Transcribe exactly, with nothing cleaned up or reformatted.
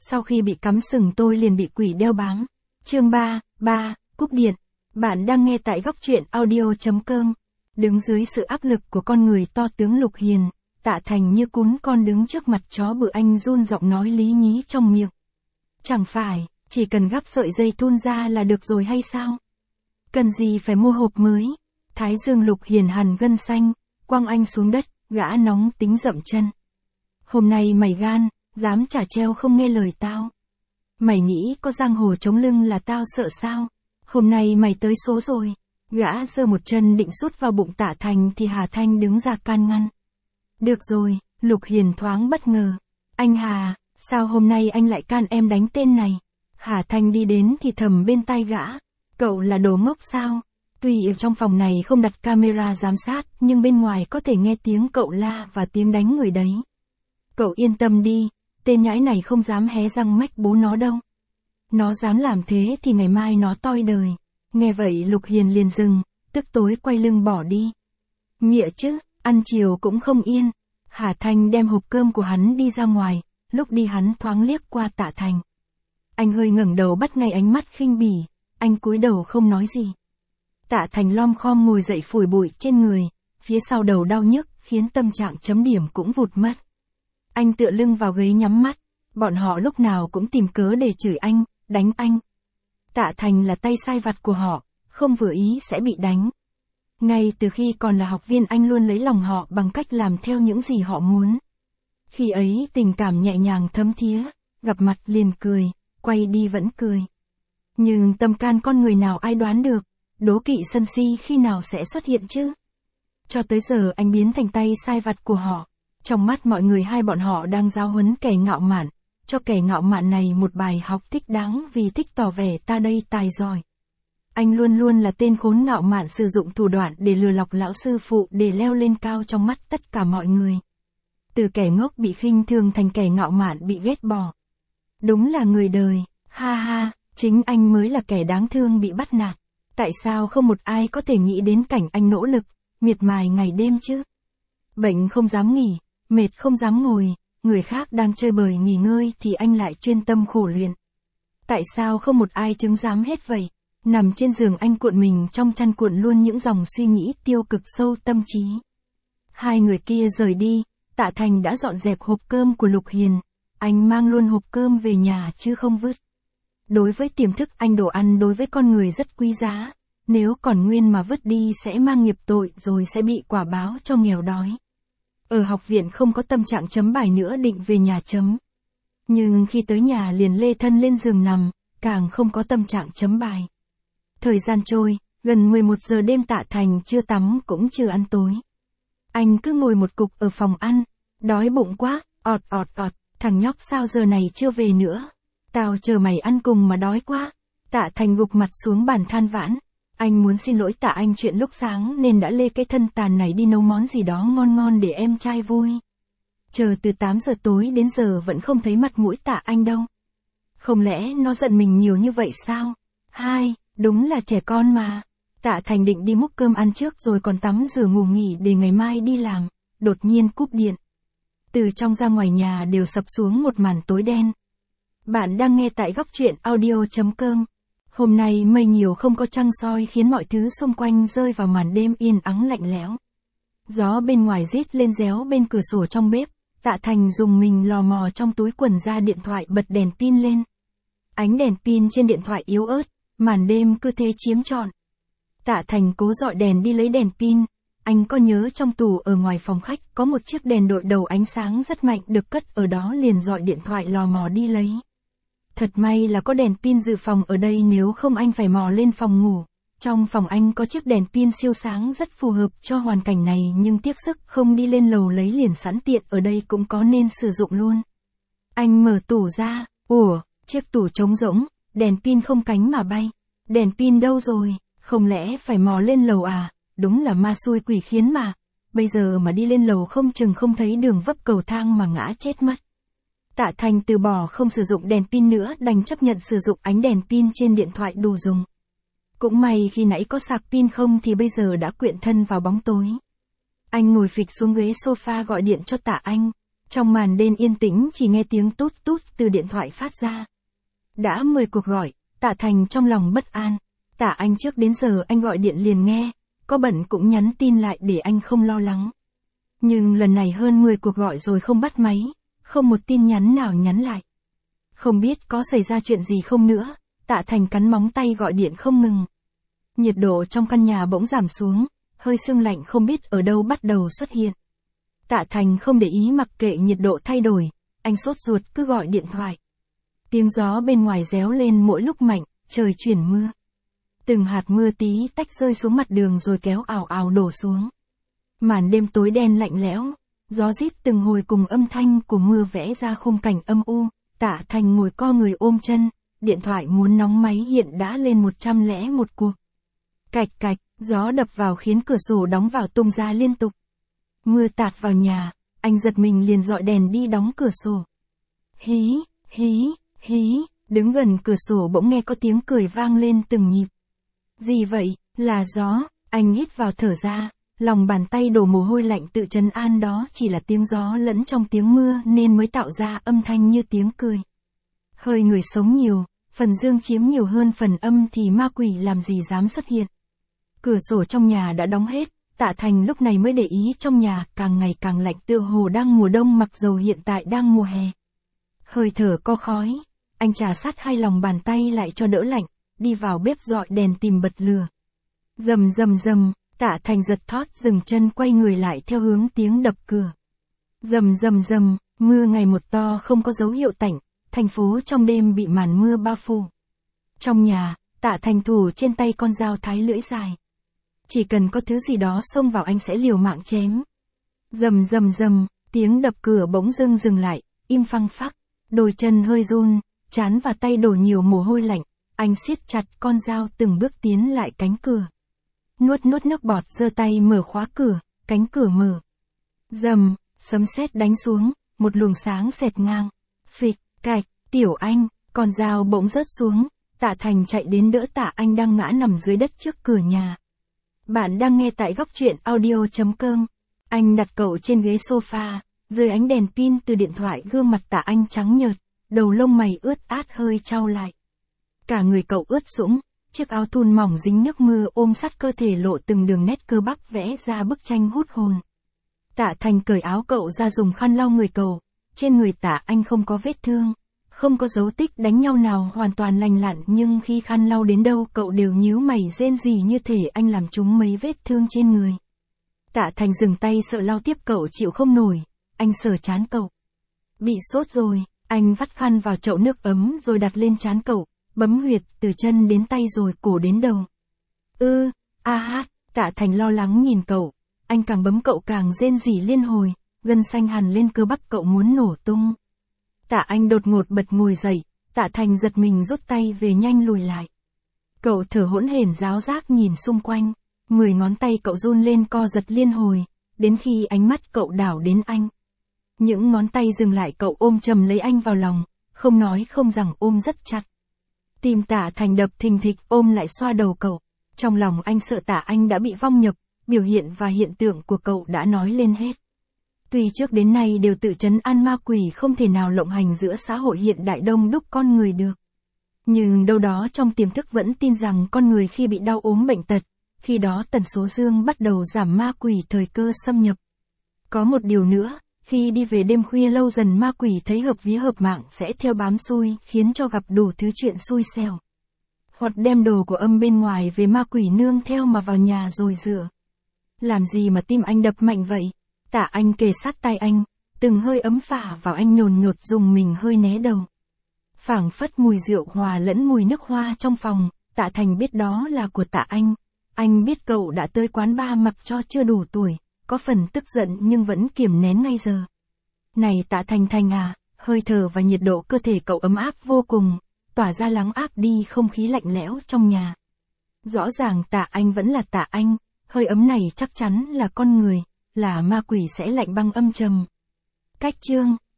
Sau khi bị cắm sừng tôi liền bị quỷ đeo bám. Chương ba, ba, cúp điện. Bạn đang nghe tại góc truyện audio.com. Đứng dưới sự áp lực của con người to tướng Lục Hiền, Tạ Thành như cún con đứng trước mặt chó bự, anh run giọng nói lý nhí trong miệng. Chẳng phải, chỉ cần gắp sợi dây thun ra là được rồi hay sao? Cần gì phải mua hộp mới? Thái dương Lục Hiền hằn gân xanh, quăng anh xuống đất, gã nóng tính dậm chân. Hôm nay mày gan, dám trả treo không nghe lời tao. Mày nghĩ có giang hồ chống lưng là tao sợ sao? Hôm nay mày tới số rồi. Gã giơ một chân định sút vào bụng Tạ Thành thì Hà Thanh đứng ra can ngăn. Được rồi, Lục Hiền thoáng bất ngờ. Anh Hà, sao hôm nay anh lại can em đánh tên này? Hà Thanh đi đến thì thầm bên tai gã. Cậu là đồ ngốc sao? Tuy ở trong phòng này không đặt camera giám sát, nhưng bên ngoài có thể nghe tiếng cậu la và tiếng đánh người đấy. Cậu yên tâm đi, tên nhãi này không dám hé răng mách bố nó đâu. Nó dám làm thế thì ngày mai nó toi đời. Nghe vậy Lục Hiền liền dừng, tức tối quay lưng bỏ đi. Nghĩa chứ, ăn chiều cũng không yên. Hà Thanh đem hộp cơm của hắn đi ra ngoài, lúc đi hắn thoáng liếc qua Tạ Thành. Anh hơi ngẩng đầu bắt ngay ánh mắt khinh bỉ, anh cúi đầu không nói gì. Tạ Thành lom khom ngồi dậy phủi bụi trên người, phía sau đầu đau nhức, khiến tâm trạng chấm điểm cũng vụt mất. Anh tựa lưng vào ghế nhắm mắt, bọn họ lúc nào cũng tìm cớ để chửi anh, đánh anh. Tạ Thành là tay sai vặt của họ, không vừa ý sẽ bị đánh. Ngay từ khi còn là học viên anh luôn lấy lòng họ bằng cách làm theo những gì họ muốn. Khi ấy tình cảm nhẹ nhàng thấm thía, gặp mặt liền cười, quay đi vẫn cười. Nhưng tâm can con người nào ai đoán được, đố kỵ sân si khi nào sẽ xuất hiện chứ? Cho tới giờ anh biến thành tay sai vặt của họ. Trong mắt mọi người hai bọn họ đang giáo huấn kẻ ngạo mạn, cho kẻ ngạo mạn này một bài học thích đáng vì thích tỏ vẻ ta đây tài giỏi. Anh luôn luôn là tên khốn ngạo mạn sử dụng thủ đoạn để lừa lọc lão sư phụ để leo lên cao trong mắt tất cả mọi người. Từ kẻ ngốc bị khinh thường thành kẻ ngạo mạn bị ghét bỏ. Đúng là người đời, ha ha, chính anh mới là kẻ đáng thương bị bắt nạt. Tại sao không một ai có thể nghĩ đến cảnh anh nỗ lực, miệt mài ngày đêm chứ? Bệnh không dám nghỉ, mệt không dám ngồi, người khác đang chơi bời nghỉ ngơi thì anh lại chuyên tâm khổ luyện. Tại sao không một ai chứng giám hết vậy? Nằm trên giường anh cuộn mình trong chăn cuộn luôn những dòng suy nghĩ tiêu cực sâu tâm trí. Hai người kia rời đi, Tạ Thành đã dọn dẹp hộp cơm của Lục Hiền. Anh mang luôn hộp cơm về nhà chứ không vứt. Đối với tiềm thức anh, đồ ăn đối với con người rất quý giá. Nếu còn nguyên mà vứt đi sẽ mang nghiệp tội rồi sẽ bị quả báo cho nghèo đói. Ở học viện không có tâm trạng chấm bài nữa, định về nhà chấm. Nhưng khi tới nhà liền lê thân lên giường nằm, càng không có tâm trạng chấm bài. Thời gian trôi, gần mười một giờ đêm Tạ Thành chưa tắm cũng chưa ăn tối. Anh cứ ngồi một cục ở phòng ăn, đói bụng quá, ọt ọt ọt, thằng nhóc sao giờ này chưa về nữa. Tao chờ mày ăn cùng mà đói quá. Tạ Thành gục mặt xuống bàn than vãn. Anh muốn xin lỗi Tạ Anh chuyện lúc sáng nên đã lê cái thân tàn này đi nấu món gì đó ngon ngon để em trai vui. Chờ từ tám giờ tối đến giờ vẫn không thấy mặt mũi Tạ Anh đâu. Không lẽ nó giận mình nhiều như vậy sao? Hai, đúng là trẻ con mà. Tạ Thành định đi múc cơm ăn trước rồi còn tắm rửa ngủ nghỉ để ngày mai đi làm. Đột nhiên cúp điện. Từ trong ra ngoài nhà đều sập xuống một màn tối đen. Bạn đang nghe tại góc truyện audio.com. Hôm nay mây nhiều không có trăng soi khiến mọi thứ xung quanh rơi vào màn đêm yên ắng lạnh lẽo. Gió bên ngoài rít lên réo bên cửa sổ trong bếp. Tạ Thành dùng mình lò mò trong túi quần ra điện thoại bật đèn pin lên. Ánh đèn pin trên điện thoại yếu ớt, màn đêm cứ thế chiếm trọn. Tạ Thành cố dọi đèn đi lấy đèn pin. Anh có nhớ trong tủ ở ngoài phòng khách có một chiếc đèn đội đầu ánh sáng rất mạnh được cất ở đó, liền dọi điện thoại lò mò đi lấy. Thật may là có đèn pin dự phòng ở đây, nếu không anh phải mò lên phòng ngủ. Trong phòng anh có chiếc đèn pin siêu sáng rất phù hợp cho hoàn cảnh này, nhưng tiếc sức không đi lên lầu lấy liền sẵn, tiện ở đây cũng có nên sử dụng luôn. Anh mở tủ ra, ủa, chiếc tủ trống rỗng, đèn pin không cánh mà bay. Đèn pin đâu rồi, không lẽ phải mò lên lầu à? Đúng là ma xui quỷ khiến mà. Bây giờ mà đi lên lầu không chừng không thấy đường vấp cầu thang mà ngã chết mất. Tạ Thành từ bỏ không sử dụng đèn pin nữa, đành chấp nhận sử dụng ánh đèn pin trên điện thoại đủ dùng. Cũng may khi nãy có sạc pin không thì bây giờ đã quyện thân vào bóng tối. Anh ngồi phịch xuống ghế sofa gọi điện cho Tạ Anh. Trong màn đêm yên tĩnh chỉ nghe tiếng tút tút từ điện thoại phát ra. Đã mười cuộc gọi, Tạ Thành trong lòng bất an. Tạ Anh trước đến giờ anh gọi điện liền nghe, có bận cũng nhắn tin lại để anh không lo lắng. Nhưng lần này hơn mười cuộc gọi rồi không bắt máy, không một tin nhắn nào nhắn lại. Không biết có xảy ra chuyện gì không nữa, Tạ Thành cắn móng tay gọi điện không ngừng. Nhiệt độ trong căn nhà bỗng giảm xuống, hơi sương lạnh không biết ở đâu bắt đầu xuất hiện. Tạ Thành không để ý mặc kệ nhiệt độ thay đổi, anh sốt ruột cứ gọi điện thoại. Tiếng gió bên ngoài réo lên mỗi lúc mạnh, trời chuyển mưa. Từng hạt mưa tí tách rơi xuống mặt đường rồi kéo ào ào đổ xuống. Màn đêm tối đen lạnh lẽo, gió rít từng hồi cùng âm thanh của mưa vẽ ra khung cảnh âm u. Tạ Thành ngồi co người ôm chân, điện thoại muốn nóng máy hiện đã lên một trăm lẻ một cuộc. Cạch cạch, gió đập vào khiến cửa sổ đóng vào tung ra liên tục. Mưa tạt vào nhà, anh giật mình liền dọi đèn đi đóng cửa sổ. Hí, hí, hí, đứng gần cửa sổ bỗng nghe có tiếng cười vang lên từng nhịp. Gì vậy, là gió, anh hít vào thở ra, lòng bàn tay đổ mồ hôi lạnh tự trấn an đó chỉ là tiếng gió lẫn trong tiếng mưa nên mới tạo ra âm thanh như tiếng cười. Hơi người sống nhiều, phần dương chiếm nhiều hơn phần âm thì ma quỷ làm gì dám xuất hiện. Cửa sổ trong nhà đã đóng hết, Tạ Thành lúc này mới để ý trong nhà càng ngày càng lạnh tựa hồ đang mùa đông mặc dầu hiện tại đang mùa hè. Hơi thở co khói, anh trà sát hai lòng bàn tay lại cho đỡ lạnh, đi vào bếp dọi đèn tìm bật lửa. Rầm rầm rầm, Tạ Thành giật thót dừng chân quay người lại theo hướng tiếng đập cửa. Rầm rầm rầm, mưa ngày một to không có dấu hiệu tạnh, thành phố trong đêm bị màn mưa bao phủ. Trong nhà, Tạ Thành thủ trên tay con dao thái lưỡi dài. Chỉ cần có thứ gì đó xông vào anh sẽ liều mạng chém. Rầm rầm rầm, tiếng đập cửa bỗng dưng dừng lại, im phăng phắc, đôi chân hơi run, trán và tay đổ nhiều mồ hôi lạnh, anh siết chặt con dao từng bước tiến lại cánh cửa. Nuốt nuốt nước bọt giơ tay mở khóa cửa, cánh cửa mở. Rầm, sấm sét đánh xuống, một luồng sáng xẹt ngang. Phịch, cạch, Tiểu Anh, con dao bỗng rớt xuống, Tạ Thành chạy đến đỡ Tạ Anh đang ngã nằm dưới đất trước cửa nhà. Bạn đang nghe tại góc truyện audio chấm com. Anh đặt cậu trên ghế sofa, dưới ánh đèn pin từ điện thoại gương mặt Tạ Anh trắng nhợt, đầu lông mày ướt át hơi chau lại. Cả người cậu ướt sũng, chiếc áo thun mỏng dính nước mưa ôm sát cơ thể lộ từng đường nét cơ bắp vẽ ra bức tranh hút hồn. Tạ Thành cởi áo cậu ra dùng khăn lau người cậu, trên người Tạ Anh không có vết thương, không có dấu tích đánh nhau nào, hoàn toàn lành lặn, nhưng khi khăn lau đến đâu cậu đều nhíu mày rên rỉ như thể anh làm trúng mấy vết thương trên người. Tạ Thành dừng tay sợ lau tiếp cậu chịu không nổi, anh sờ trán cậu. Bị sốt rồi, anh vắt khăn vào chậu nước ấm rồi đặt lên trán cậu, bấm huyệt từ chân đến tay rồi cổ đến đầu. Ư, a hát, Tạ Thành lo lắng nhìn cậu, anh càng bấm cậu càng rên rỉ liên hồi, gân xanh hằn lên cơ bắp cậu muốn nổ tung. Tạ Anh đột ngột bật ngồi dậy, Tạ Thành giật mình rút tay về nhanh lùi lại. Cậu thở hỗn hển ráo rác nhìn xung quanh, mười ngón tay cậu run lên co giật liên hồi, đến khi ánh mắt cậu đảo đến anh. Những ngón tay dừng lại cậu ôm chầm lấy anh vào lòng, không nói không rằng ôm rất chặt. Tim Tạ Thành đập thình thịch ôm lại xoa đầu cậu, trong lòng anh sợ Tạ Anh đã bị vong nhập, biểu hiện và hiện tượng của cậu đã nói lên hết. Tuy trước đến nay đều tự trấn an ma quỷ không thể nào lộng hành giữa xã hội hiện đại đông đúc con người được. Nhưng đâu đó trong tiềm thức vẫn tin rằng con người khi bị đau ốm bệnh tật, khi đó tần số dương bắt đầu giảm ma quỷ thời cơ xâm nhập. Có một điều nữa, khi đi về đêm khuya lâu dần ma quỷ thấy hợp vía hợp mạng sẽ theo bám xui khiến cho gặp đủ thứ chuyện xui xẻo. Hoặc đem đồ của âm bên ngoài về ma quỷ nương theo mà vào nhà rồi rửa. Làm gì mà tim anh đập mạnh vậy? Tạ Anh kề sát tai anh, từng hơi ấm phả vào anh nhồn nhột dùng mình hơi né đầu. Phảng phất mùi rượu hòa lẫn mùi nước hoa trong phòng, Tạ Thành biết đó là của Tạ Anh. Anh biết cậu đã tới quán bar mặc cho chưa đủ tuổi, có phần tức giận nhưng vẫn kiềm nén ngay giờ. Này Tạ Thành Thành à, hơi thở và nhiệt độ cơ thể cậu ấm áp vô cùng, tỏa ra lắng áp đi không khí lạnh lẽo trong nhà. Rõ ràng Tạ Anh vẫn là Tạ Anh, hơi ấm này chắc chắn là con người, là ma quỷ sẽ lạnh băng âm trầm. Cách chương